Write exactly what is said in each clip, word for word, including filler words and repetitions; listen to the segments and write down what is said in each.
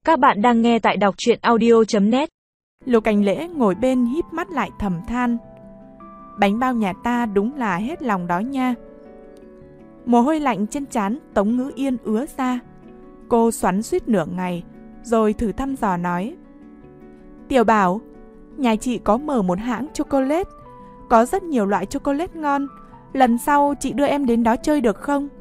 Các bạn đang nghe tại đọc truyện audio chấm net. Lục Cảnh Lễ ngồi bên híp mắt lại thầm than. Bánh bao nhà ta đúng là hết lòng đó nha. Mồ hôi lạnh trên trán Tống Ngữ Yên ứa ra. Cô xoắn suýt nửa ngày, rồi thử thăm dò nói. Tiểu Bảo, nhà chị có mở một hãng chocolate. Có rất nhiều loại chocolate ngon. Lần sau chị đưa em đến đó chơi được không?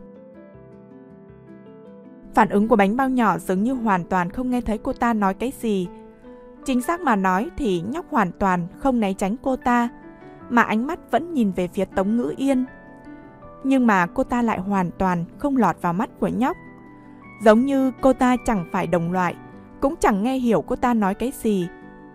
Phản ứng của bánh bao nhỏ dường như hoàn toàn không nghe thấy cô ta nói cái gì. Chính xác mà nói thì nhóc hoàn toàn không né tránh cô ta, mà ánh mắt vẫn nhìn về phía Tống Ngữ Yên. Nhưng mà cô ta lại hoàn toàn không lọt vào mắt của nhóc. Giống như cô ta chẳng phải đồng loại, cũng chẳng nghe hiểu cô ta nói cái gì.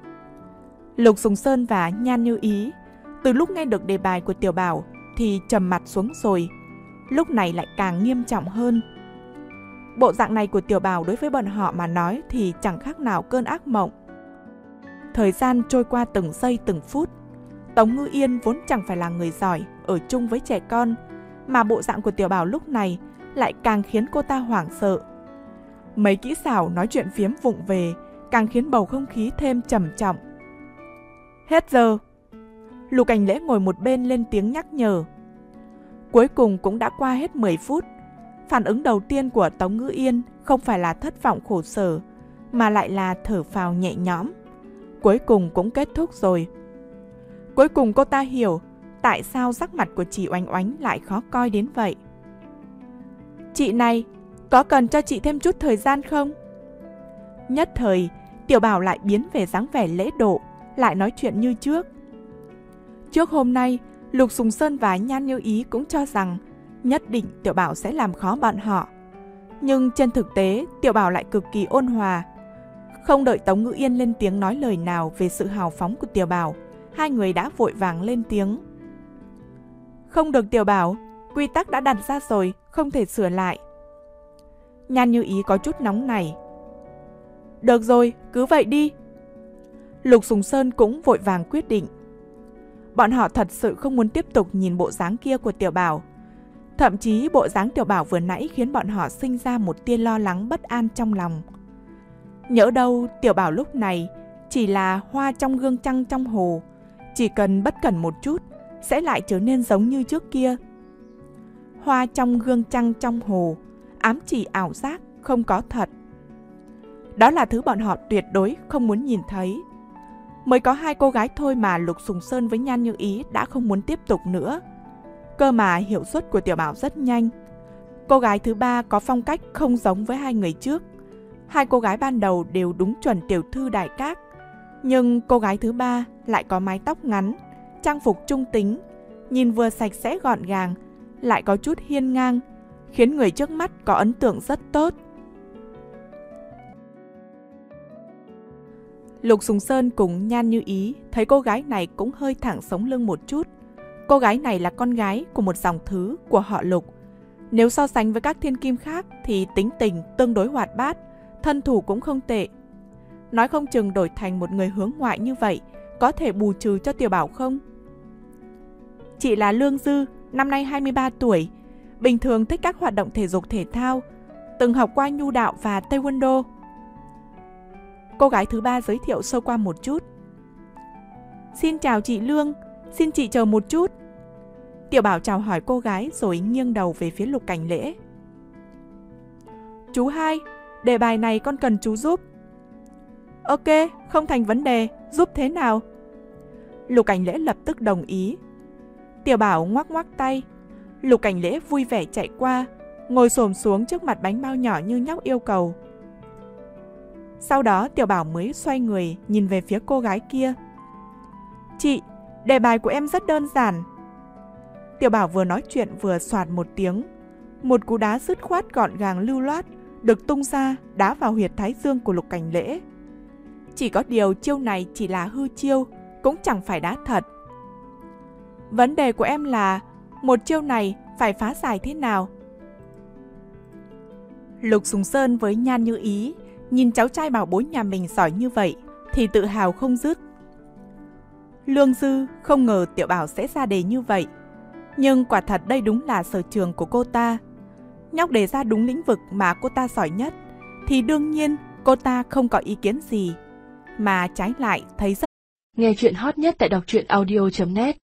Lục Sùng Sơn và Nhan Như Ý từ lúc nghe được đề bài của Tiểu Bảo thì trầm mặt xuống rồi, lúc này lại càng nghiêm trọng hơn. Bộ dạng này của Tiểu Bảo đối với bọn họ mà nói thì chẳng khác nào cơn ác mộng. Thời gian trôi qua từng giây từng phút. Tống Ngữ Yên vốn chẳng phải là người giỏi ở chung với trẻ con, mà bộ dạng của Tiểu Bảo lúc này lại càng khiến cô ta hoảng sợ. Mấy kỹ xảo nói chuyện phiếm vụng về càng khiến bầu không khí thêm trầm trọng. Hết giờ. Lục Cảnh Lễ ngồi một bên lên tiếng nhắc nhở. Cuối cùng cũng đã qua hết mười phút. Phản ứng đầu tiên của Tống Ngữ Yên không phải là thất vọng khổ sở, mà lại là thở phào nhẹ nhõm. Cuối cùng cũng kết thúc rồi. Cuối cùng cô ta hiểu tại sao sắc mặt của chị Oánh Oánh lại khó coi đến vậy. Chị này, có cần cho chị thêm chút thời gian không? Nhất thời, Tiểu Bảo lại biến về dáng vẻ lễ độ, lại nói chuyện như trước. Trước hôm nay, Lục Sùng Sơn và Nhan Như Ý cũng cho rằng nhất định Tiểu Bảo sẽ làm khó bọn họ. Nhưng trên thực tế, Tiểu Bảo lại cực kỳ ôn hòa. Không đợi Tống Ngữ Yên lên tiếng nói lời nào về sự hào phóng của Tiểu Bảo, hai người đã vội vàng lên tiếng. Không được Tiểu Bảo, quy tắc đã đặt ra rồi, không thể sửa lại. Nhan Như Ý có chút nóng nảy. Được rồi, cứ vậy đi. Lục Sùng Sơn cũng vội vàng quyết định. Bọn họ thật sự không muốn tiếp tục nhìn bộ dáng kia của Tiểu Bảo. Thậm chí bộ dáng Tiểu Bảo vừa nãy khiến bọn họ sinh ra một tia lo lắng bất an trong lòng. Nhỡ đâu Tiểu Bảo lúc này chỉ là hoa trong gương trăng trong hồ, chỉ cần bất cẩn một chút sẽ lại trở nên giống như trước kia. Hoa trong gương trăng trong hồ, ám chỉ ảo giác, không có thật. Đó là thứ bọn họ tuyệt đối không muốn nhìn thấy. Mới có hai cô gái thôi mà Lục Sùng Sơn với Nhan Như Ý đã không muốn tiếp tục nữa. Cơ mà hiệu suất của Tiểu Bảo rất nhanh. Cô gái thứ ba có phong cách không giống với hai người trước. Hai cô gái ban đầu đều đúng chuẩn tiểu thư đại các. Nhưng cô gái thứ ba lại có mái tóc ngắn, trang phục trung tính, nhìn vừa sạch sẽ gọn gàng, lại có chút hiên ngang, khiến người trước mắt có ấn tượng rất tốt. Lục Sùng Sơn cùng Nhan Như Ý thấy cô gái này cũng hơi thẳng sống lưng một chút. Cô gái này là con gái của một dòng thứ của họ Lục. Nếu so sánh với các thiên kim khác thì tính tình tương đối hoạt bát, thân thủ cũng không tệ. Nói không chừng đổi thành một người hướng ngoại như vậy có thể bù trừ cho Tiểu Bảo không? Chị là Lương Dư, năm nay hai mươi ba tuổi, bình thường thích các hoạt động thể dục thể thao, từng học qua nhu đạo và taekwondo. Cô gái thứ ba giới thiệu sơ qua một chút. Xin chào chị Lương, xin chị chờ một chút. Tiểu Bảo chào hỏi cô gái rồi nghiêng đầu về phía Lục Cảnh Lễ. Chú hai, đề bài này con cần chú giúp. Ok, không thành vấn đề, giúp thế nào? Lục Cảnh Lễ lập tức đồng ý. Tiểu Bảo ngoắc ngoắc tay. Lục Cảnh Lễ vui vẻ chạy qua, ngồi xổm xuống trước mặt bánh bao nhỏ như nhóc yêu cầu. Sau đó Tiểu Bảo mới xoay người nhìn về phía cô gái kia. Chị, đề bài của em rất đơn giản. Tiểu Bảo vừa nói chuyện vừa soạt một tiếng. Một cú đá dứt khoát gọn gàng lưu loát được tung ra đá vào huyệt thái dương của Lục Cảnh Lễ. Chỉ có điều chiêu này chỉ là hư chiêu, cũng chẳng phải đá thật. Vấn đề của em là một chiêu này phải phá giải thế nào? Lục Sùng Sơn với Nhan Như Ý nhìn cháu trai bảo bối nhà mình giỏi như vậy thì tự hào không dứt. Lương Dư không ngờ Tiểu Bảo sẽ ra đề như vậy, nhưng quả thật đây đúng là sở trường của cô ta. Nhóc đề ra đúng lĩnh vực mà cô ta giỏi nhất, thì đương nhiên Cô ta không có ý kiến gì, mà trái lại thấy rất... Nghe chuyện hot nhất tại đọc truyện audio chấm net